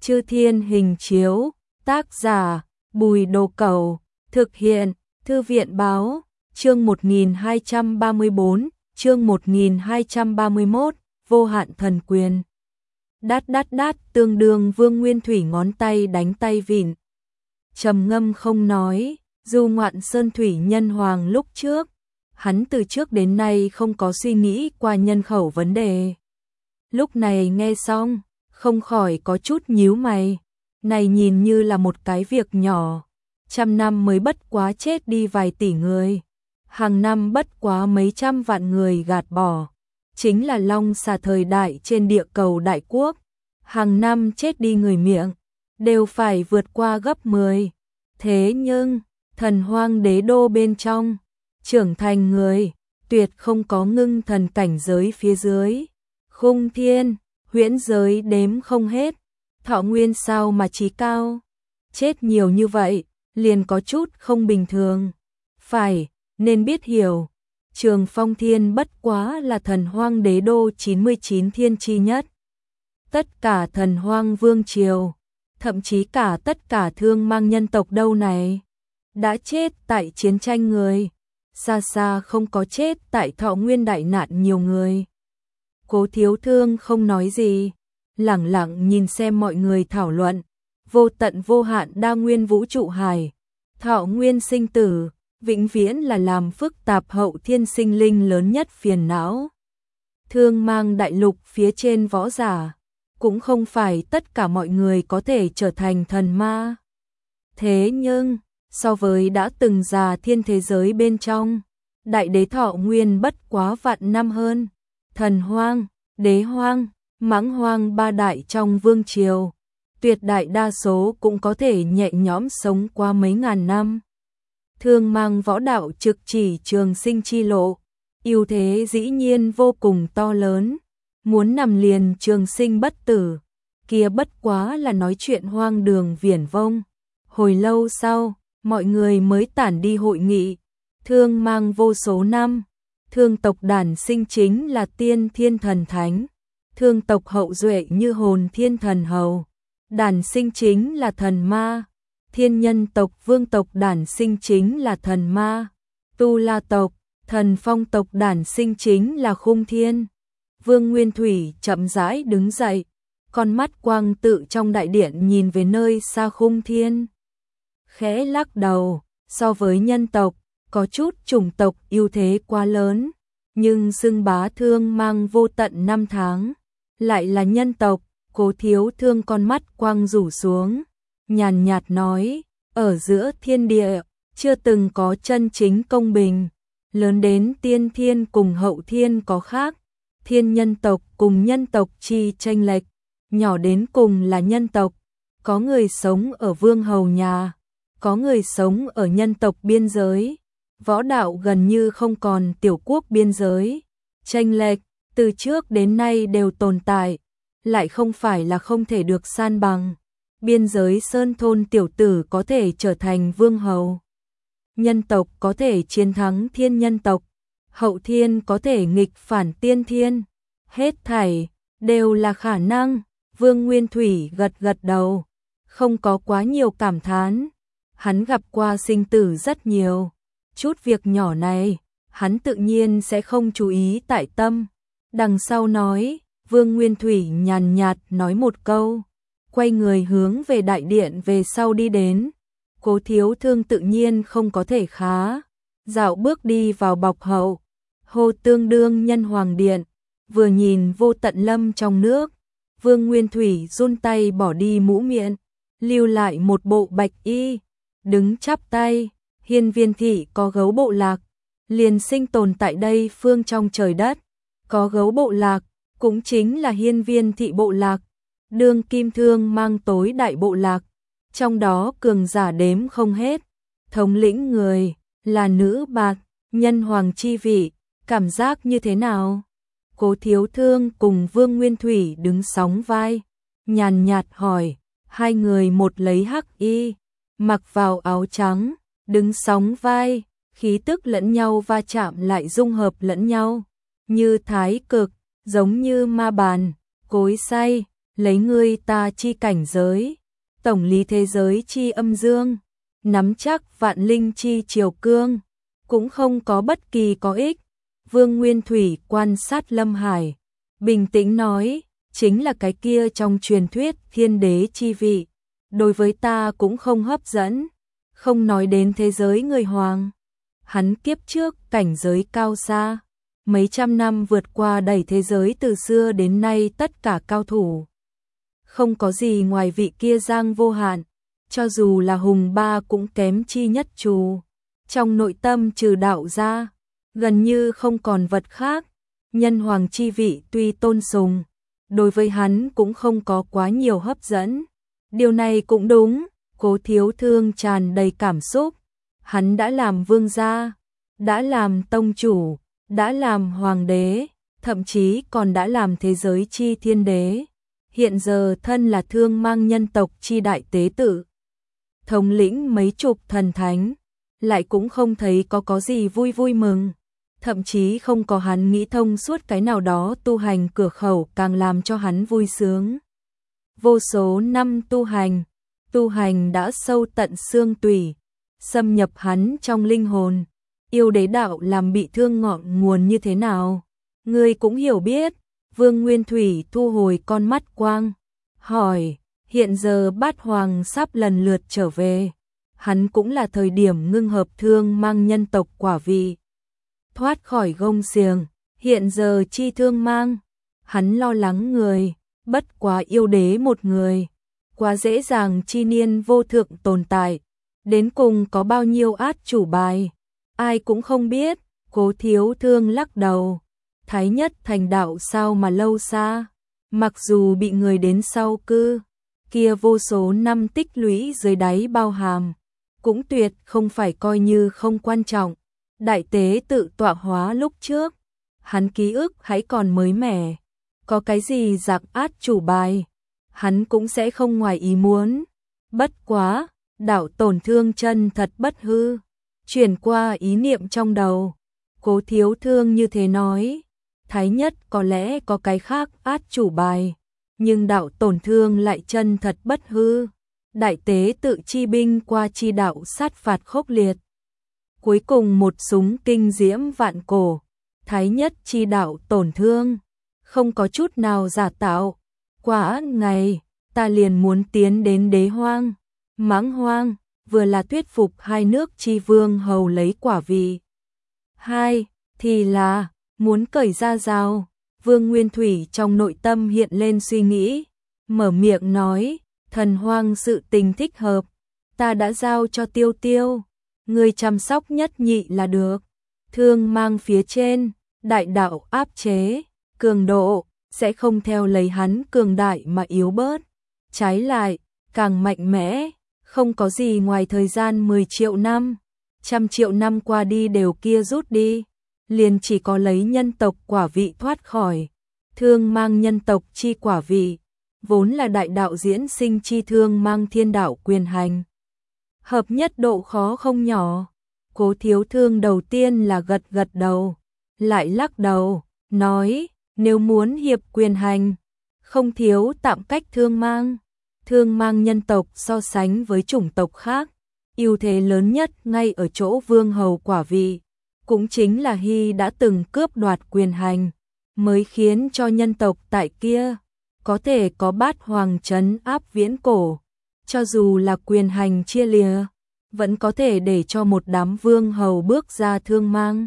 Chư Thiên Hình Chiếu, tác giả Bùi Đồ Cẩu, thực hiện Thư viện Báo, chương 1234, chương 1231, vô hạn thần quyền. Đát đát đát, tương đương Vương Nguyên Thủy ngón tay đánh tay vịn. Trầm ngâm không nói, dù ngoạn sơn thủy nhân hoàng lúc trước, hắn từ trước đến nay không có suy nghĩ qua nhân khẩu vấn đề. Lúc này nghe xong, không khỏi có chút nhíu mày. Này nhìn như là một cái việc nhỏ, 100 năm mới bất quá chết đi vài tỷ người, hàng năm bất quá mấy trăm vạn người gạt bỏ. Chính là long xà thời đại trên địa cầu đại quốc, hàng năm chết đi người miệng, đều phải vượt qua gấp 10. Thế nhưng, thần hoang đế đô bên trong, trưởng thành người, tuyệt không có ngưng thần cảnh giới phía dưới. Khung thiên, huyễn giới đếm không hết, thọ nguyên sao mà chí cao. Chết nhiều như vậy, liền có chút không bình thường. Phải, nên biết hiểu, Trường Phong Thiên bất quá là thần hoang đế đô 99 thiên chi nhất. Tất cả thần hoang vương triều, thậm chí cả tất cả thương mang nhân tộc đâu này, đã chết tại chiến tranh người, xa xa không có chết tại thọ nguyên đại nạn nhiều người. Cố Thiếu Thương không nói gì, lẳng lặng nhìn xem mọi người thảo luận. Vô tận vô hạn đa nguyên vũ trụ hải, thọ nguyên sinh tử, vĩnh viễn là làm phức tạp hậu thiên sinh linh lớn nhất phiền não. Thương mang đại lục phía trên võ giả, cũng không phải tất cả mọi người có thể trở thành thần ma. Thế nhưng, so với đã từng già thiên thế giới bên trong, đại đế thọ nguyên bất quá vạn năm hơn. Thần hoang, đế hoang, mãng hoang ba đại trong vương triều, tuyệt đại đa số cũng có thể nhẹ nhõm sống qua mấy ngàn năm. Thương mang võ đạo trực chỉ trường sinh chi lộ, ưu thế dĩ nhiên vô cùng to lớn. Muốn nằm liền trường sinh bất tử, kia bất quá là nói chuyện hoang đường viển vông. Hồi lâu sau, mọi người mới tản đi hội nghị. Thương mang vô số năm, thương tộc đản sinh chính là tiên thiên thần thánh, thương tộc hậu duệ như hồn thiên thần hầu, đản sinh chính là thần ma, thiên nhân tộc vương tộc đản sinh chính là thần ma, tu la tộc, thần phong tộc đản sinh chính là khung thiên. Vương Nguyên Thủy chậm rãi đứng dậy, con mắt quang tự trong đại điện nhìn về nơi xa khung thiên. Khẽ lắc đầu, so với nhân tộc, có chút chủng tộc ưu thế quá lớn, nhưng xưng bá thương mang vô tận năm tháng, lại là nhân tộc. Cố Thiếu Thương con mắt quang rủ xuống, nhàn nhạt nói, ở giữa thiên địa, chưa từng có chân chính công bình, lớn đến tiên thiên cùng hậu thiên có khác, thiên nhân tộc cùng nhân tộc chi chênh lệch, nhỏ đến cùng là nhân tộc, có người sống ở vương hầu nhà, có người sống ở nhân tộc biên giới, võ đạo gần như không còn tiểu quốc biên giới, chênh lệch từ trước đến nay đều tồn tại, lại không phải là không thể được san bằng. Biên giới sơn thôn tiểu tử có thể trở thành vương hầu, nhân tộc có thể chiến thắng thiên nhân tộc, hậu thiên có thể nghịch phản tiên thiên, hết thảy đều là khả năng. Vương Nguyên Thủy gật gật đầu, không có quá nhiều cảm thán, hắn gặp qua sinh tử rất nhiều, chút việc nhỏ này, hắn tự nhiên sẽ không chú ý tại tâm. Đằng sau nói, Vương Nguyên Thủy nhàn nhạt nói một câu, quay người hướng về đại điện về sau đi đến. Cố Thiếu Thương tự nhiên không có thể khá, dạo bước đi vào bọc hậu, hô tương đương nhân hoàng điện, vừa nhìn vô tận lâm trong nước, Vương Nguyên Thủy run tay bỏ đi mũ miệng, lưu lại một bộ bạch y, đứng chắp tay. Hiên Viên thị có gấu bộ lạc, liền sinh tồn tại đây phương trong trời đất, có gấu bộ lạc, cũng chính là Hiên Viên thị bộ lạc, đương kim thương mang tối đại bộ lạc, trong đó cường giả đếm không hết, thống lĩnh người là nữ bạc, nhân hoàng chi vị, cảm giác như thế nào? Cố Thiếu Thương cùng Vương Nguyên Thủy đứng sóng vai, nhàn nhạt hỏi, hai người một lấy hắc y, mặc vào áo trắng, đứng sóng vai, khí tức lẫn nhau va chạm lại dung hợp lẫn nhau, như thái cực, giống như ma bàn, cối xay, lấy ngươi ta chi cảnh giới, tổng lý thế giới chi âm dương, nắm chắc vạn linh chi triều cương, cũng không có bất kỳ có ích. Vương Nguyên Thủy quan sát Lâm Hải, bình tĩnh nói, chính là cái kia trong truyền thuyết thiên đế chi vị, đối với ta cũng không hấp dẫn, không nói đến thế giới người hoàng. Hắn kiếp trước cảnh giới cao xa, mấy trăm năm vượt qua đẩy thế giới từ xưa đến nay tất cả cao thủ. Không có gì ngoài vị kia Giang Vô Hạn, cho dù là hùng ba cũng kém chi nhất trù. Trong nội tâm trừ đạo ra, gần như không còn vật khác, nhân hoàng chi vị tuy tôn sùng, đối với hắn cũng không có quá nhiều hấp dẫn. Điều này cũng đúng, Cố Thiếu Thương tràn đầy cảm xúc, hắn đã làm vương gia, đã làm tông chủ, đã làm hoàng đế, thậm chí còn đã làm thế giới chi thiên đế. Hiện giờ thân là Thương Mang nhân tộc chi đại tế tự, thống lĩnh mấy chục thần thánh, lại cũng không thấy có gì vui vui mừng, thậm chí không có hắn nghĩ thông suốt cái nào đó tu hành cửa khẩu càng làm cho hắn vui sướng. Vô số năm tu hành đã sâu tận xương tủy, xâm nhập hắn trong linh hồn, yêu đế đạo làm bị thương ngọn nguồn như thế nào, ngươi cũng hiểu biết. Vương Nguyên Thủy thu hồi con mắt quang, hỏi, hiện giờ Bát Hoàng sắp lần lượt trở về, hắn cũng là thời điểm ngưng hợp Thương Mang nhân tộc quả vị, thoát khỏi gông xiềng, hiện giờ chi Thương Mang, hắn lo lắng người, bất quá yêu đế một người, quá dễ dàng chi niên vô thượng tồn tại, đến cùng có bao nhiêu át chủ bài, ai cũng không biết. Cố Thiếu Thương lắc đầu, Thái Nhất thành đạo sao mà lâu xa, mặc dù bị người đến sau cư, kia vô số năm tích lũy dưới đáy bao hàm, cũng tuyệt không phải coi như không quan trọng. Đại tế tự tọa hóa lúc trước, hắn ký ức hãy còn mới mẻ, có cái gì giặc át chủ bài, hắn cũng sẽ không ngoài ý muốn. Bất quá, đạo tổn thương chân thật bất hư, chuyển qua ý niệm trong đầu, Cố Thiếu Thương như thế nói, Thái Nhất có lẽ có cái khác át chủ bài, nhưng đạo tổn thương lại chân thật bất hư. Đại tế tự chi binh qua chi đạo sát phạt khốc liệt, cuối cùng một súng kinh diễm vạn cổ. Thái Nhất chi đạo tổn thương, không có chút nào giả tạo. Quả ngày, ta liền muốn tiến đến Đế Hoang, Mãng Hoang, vừa là thuyết phục hai nước chi vương hầu lấy quả vị. Hai, thì là muốn cởi ra rào. Vương Nguyên Thủy trong nội tâm hiện lên suy nghĩ, mở miệng nói, Thần Hoang sự tình thích hợp, ta đã giao cho Tiêu Tiêu, người chăm sóc nhất nhị là được. Thương Mang phía trên, đại đạo áp chế, cường độ, sẽ không theo lấy hắn cường đại mà yếu bớt. Trái lại, càng mạnh mẽ, không có gì ngoài thời gian 10 triệu năm, 100 triệu năm qua đi đều kia rút đi. Liền chỉ có lấy nhân tộc quả vị thoát khỏi. Thương Mang nhân tộc chi quả vị, vốn là đại đạo diễn sinh chi Thương Mang thiên đạo quyền hành. Hợp nhất độ khó không nhỏ. Cố Thiếu Thương đầu tiên là gật đầu, lại lắc đầu, nói, nếu muốn hiệp quyền hành, không thiếu tạm cách Thương Mang. Thương Mang nhân tộc so sánh với chủng tộc khác, ưu thế lớn nhất ngay ở chỗ vương hầu quả vị. Cũng chính là Hy đã từng cướp đoạt quyền hành, mới khiến cho nhân tộc tại kia có thể có Bát Hoàng trấn áp viễn cổ. Cho dù là quyền hành chia lìa, vẫn có thể để cho một đám vương hầu bước ra Thương Mang,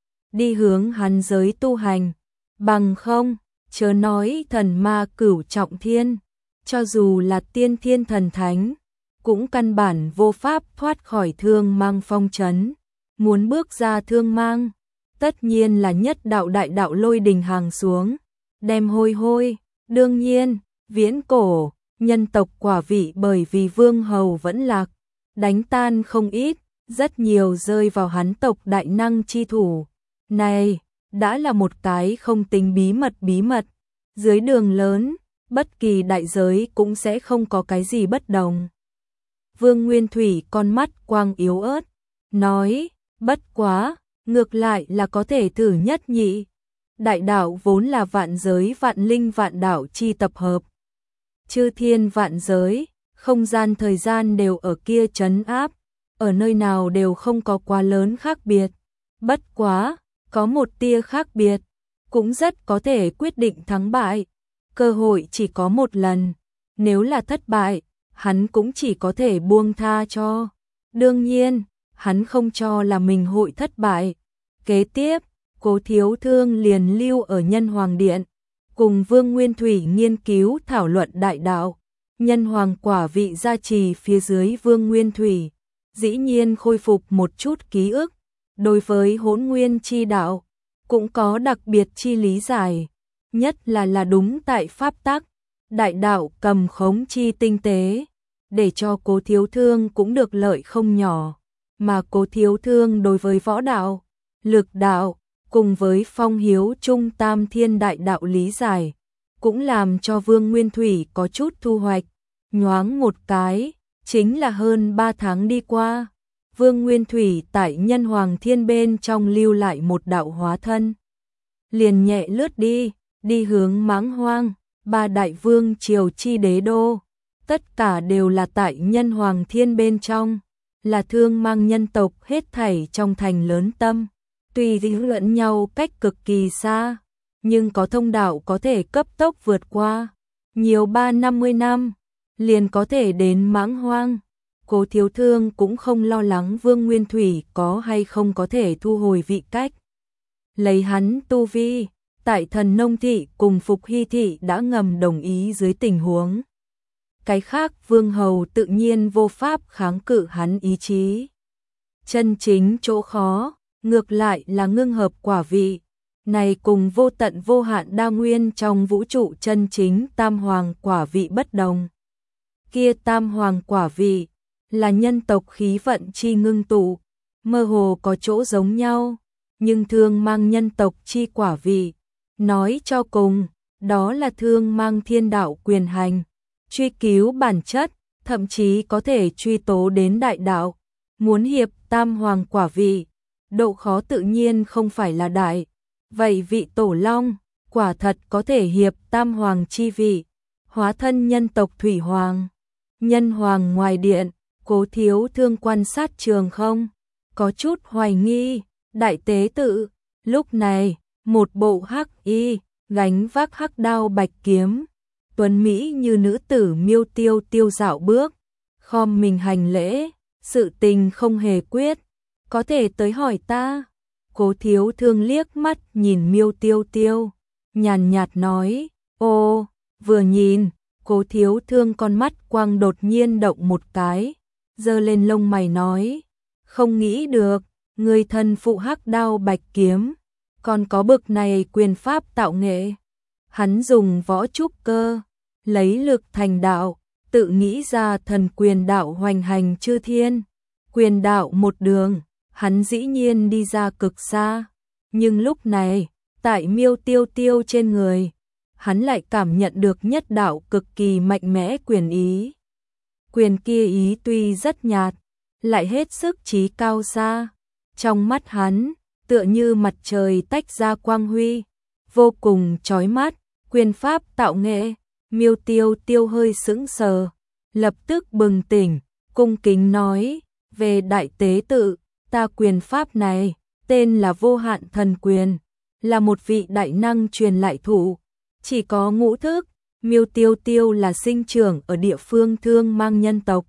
đi hướng hắn giới tu hành. Bằng không, chớ nói thần ma cửu trọng thiên, cho dù là tiên thiên thần thánh, cũng căn bản vô pháp thoát khỏi Thương Mang phong trấn. Muốn bước ra Thương Mang, tất nhiên là nhất đạo đại đạo lôi đình hàng xuống, đem hôi. Đương nhiên, viễn cổ, nhân tộc quả vị bởi vì vương hầu vẫn lạc, đánh tan không ít, rất nhiều rơi vào hắn tộc đại năng chi thủ. Này, đã là một cái không tính bí mật, dưới đường lớn, bất kỳ đại giới cũng sẽ không có cái gì bất đồng. Vương Nguyên Thủy con mắt quang yếu ớt, nói, bất quá, ngược lại là có thể thử nhất nhị. Đại đạo vốn là vạn giới vạn linh vạn đạo chi tập hợp, chư thiên vạn giới, không gian thời gian đều ở kia trấn áp, ở nơi nào đều không có quá lớn khác biệt. Bất quá, có một tia khác biệt, cũng rất có thể quyết định thắng bại. Cơ hội chỉ có một lần, nếu là thất bại, hắn cũng chỉ có thể buông tha cho. Đương nhiên, hắn không cho là mình hội thất bại. Kế tiếp, Cố Thiếu Thương liền lưu ở Nhân Hoàng Điện, cùng Vương Nguyên Thủy nghiên cứu thảo luận đại đạo. Nhân Hoàng quả vị gia trì phía dưới Vương Nguyên Thủy, dĩ nhiên khôi phục một chút ký ức. Đối với Hỗn Nguyên chi đạo, cũng có đặc biệt chi lý giải, nhất là đúng tại pháp tắc, đại đạo cầm khống chi tinh tế, để cho Cố Thiếu Thương cũng được lợi không nhỏ, mà Cố Thiếu Thương đối với võ đạo, lực đạo, cùng với phong hiếu trung tam thiên đại đạo lý giải, cũng làm cho Vương Nguyên Thủy có chút thu hoạch. Nhoáng một cái, chính là hơn 3 tháng đi qua, Vương Nguyên Thủy tại Nhân Hoàng Thiên bên trong lưu lại một đạo hóa thân. Liền nhẹ lướt đi hướng Mãng Hoang, 3 đại vương triều chi đế đô, tất cả đều là tại Nhân Hoàng Thiên bên trong, là thương mang nhân tộc hết thảy trong thành lớn tâm. Tuy lẫn nhau cách cực kỳ xa, nhưng có thông đạo có thể cấp tốc vượt qua, nhiều 350 năm, liền có thể đến Mãng Hoang. Cố Thiếu Thương cũng không lo lắng Vương Nguyên Thủy có hay không có thể thu hồi vị cách. Lấy hắn tu vi, tại Thần Nông Thị cùng Phục Hy Thị đã ngầm đồng ý dưới tình huống. Cái khác Vương Hầu tự nhiên vô pháp kháng cự hắn ý chí. Chân chính chỗ khó, ngược lại là ngưng hợp quả vị, này cùng vô tận vô hạn đa nguyên trong vũ trụ chân chính tam hoàng quả vị bất đồng. Kia tam hoàng quả vị là nhân tộc khí vận chi ngưng tụ, mơ hồ có chỗ giống nhau, nhưng thương mang nhân tộc chi quả vị, nói cho cùng, đó là thương mang thiên đạo quyền hành, truy cứu bản chất, thậm chí có thể truy tố đến đại đạo. Muốn hiệp tam hoàng quả vị, độ khó tự nhiên không phải là đại. Vậy vị Tổ Long, quả thật có thể hiệp tam hoàng chi vị, hóa thân nhân tộc Thủy Hoàng. Nhân Hoàng ngoài điện, Cố Thiếu Thương quan sát trường không, có chút hoài nghi. Đại tế tự, lúc này, một bộ hắc y, gánh vác hắc đao bạch kiếm, tuấn mỹ như nữ tử miêu tiêu tiêu dạo bước, khom mình hành lễ, sự tình không hề quyết, có thể tới hỏi ta. Cố Thiếu Thương liếc mắt nhìn miêu tiêu tiêu, nhàn nhạt nói, ô, vừa nhìn, Cố Thiếu Thương con mắt quang đột nhiên động một cái, giơ lên lông mày nói, không nghĩ được, người thân phụ hắc đao bạch kiếm, còn có bực này quyền pháp tạo nghệ. Hắn dùng võ trúc cơ, lấy lực thành đạo, tự nghĩ ra thần quyền đạo hoành hành chư thiên. Quyền đạo một đường, hắn dĩ nhiên đi ra cực xa, nhưng lúc này, tại miêu tiêu tiêu trên người, hắn lại cảm nhận được nhất đạo cực kỳ mạnh mẽ quyền ý. Quyền kia ý tuy rất nhạt, lại hết sức chí cao xa. Trong mắt hắn, tựa như mặt trời tách ra quang huy, vô cùng chói mắt, quyền pháp tạo nghệ. Miêu tiêu tiêu hơi sững sờ, lập tức bừng tỉnh, cung kính nói, về đại tế tự, ta quyền pháp này, tên là vô hạn thần quyền, là một vị đại năng truyền lại thủ, chỉ có ngũ thức. Miêu tiêu tiêu là sinh trưởng ở địa phương thương mang nhân tộc.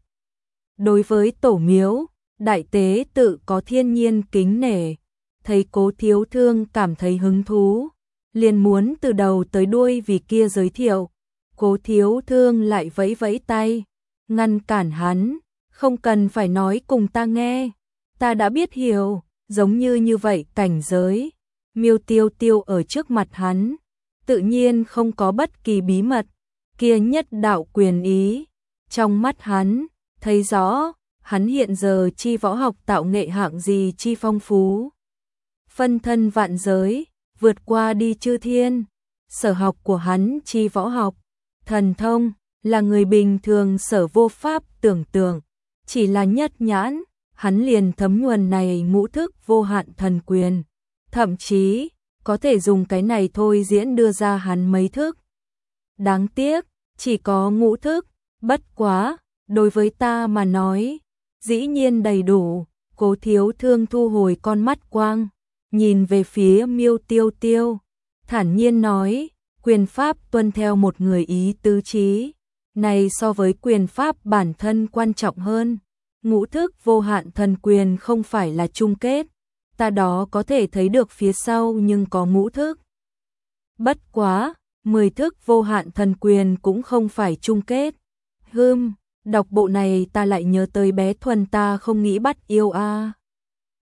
Đối với tổ miếu, đại tế tự có thiên nhiên kính nể, thấy Cố Thiếu Thương cảm thấy hứng thú, liền muốn từ đầu tới đuôi vì kia giới thiệu. Cố Thiếu Thương lại vẫy vẫy tay, ngăn cản hắn, không cần phải nói cùng ta nghe, ta đã biết hiểu, giống như vậy cảnh giới. Miêu tiêu tiêu ở trước mặt hắn, tự nhiên không có bất kỳ bí mật, kia nhất đạo quyền ý, trong mắt hắn, thấy rõ, hắn hiện giờ chi võ học tạo nghệ hạng gì chi phong phú. Phân thân vạn giới, vượt qua đi chư thiên, sở học của hắn chi võ học, thần thông, là người bình thường sở vô pháp tưởng tượng, chỉ là nhất nhãn, hắn liền thấm nhuần này ngũ thức vô hạn thần quyền, thậm chí, có thể dùng cái này thôi diễn đưa ra hắn mấy thức. Đáng tiếc, chỉ có ngũ thức, bất quá, đối với ta mà nói, dĩ nhiên đầy đủ. Cố Thiếu Thương thu hồi con mắt quang, nhìn về phía Miêu Tiêu Tiêu, thản nhiên nói, quyền pháp tuân theo một người ý tứ trí, này so với quyền pháp bản thân quan trọng hơn. Ngũ thức vô hạn thần quyền không phải là chung kết, ta đó có thể thấy được phía sau nhưng có ngũ thức. Bất quá, 10 thức vô hạn thần quyền cũng không phải chung kết. Đọc bộ này ta lại nhớ tới bé Thuần ta không nghĩ bắt yêu a.